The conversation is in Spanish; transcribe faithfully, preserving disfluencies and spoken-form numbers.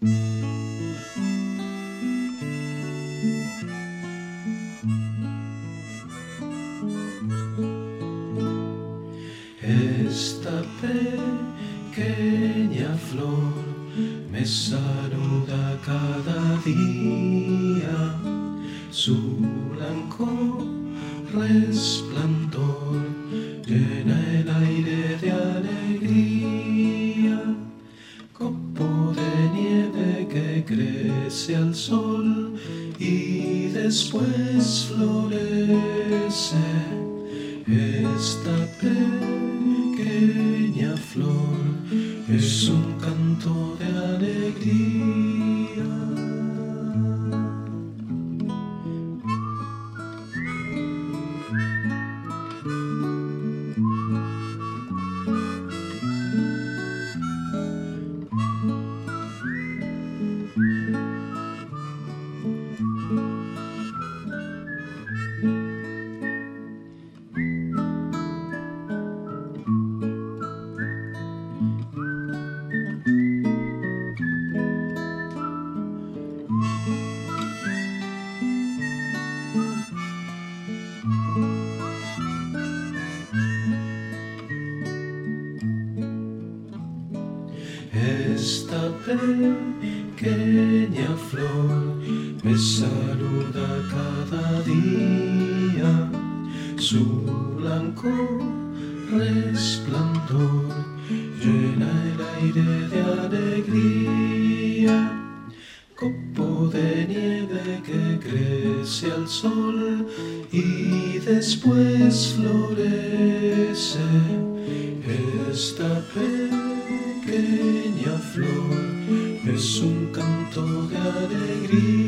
Esta pequeña flor me saluda cada día, su blanco resplandor llena el aire de alegría, copo de nieve que crece al sol y después florece. Esta pequeña flor es un canto de alegría. Esta pequeña flor me saluda cada día, su blanco resplandor llena el aire de alegría, copo de nieve que crece al sol y después florece. Esta pequeña flor es un canto de alegría.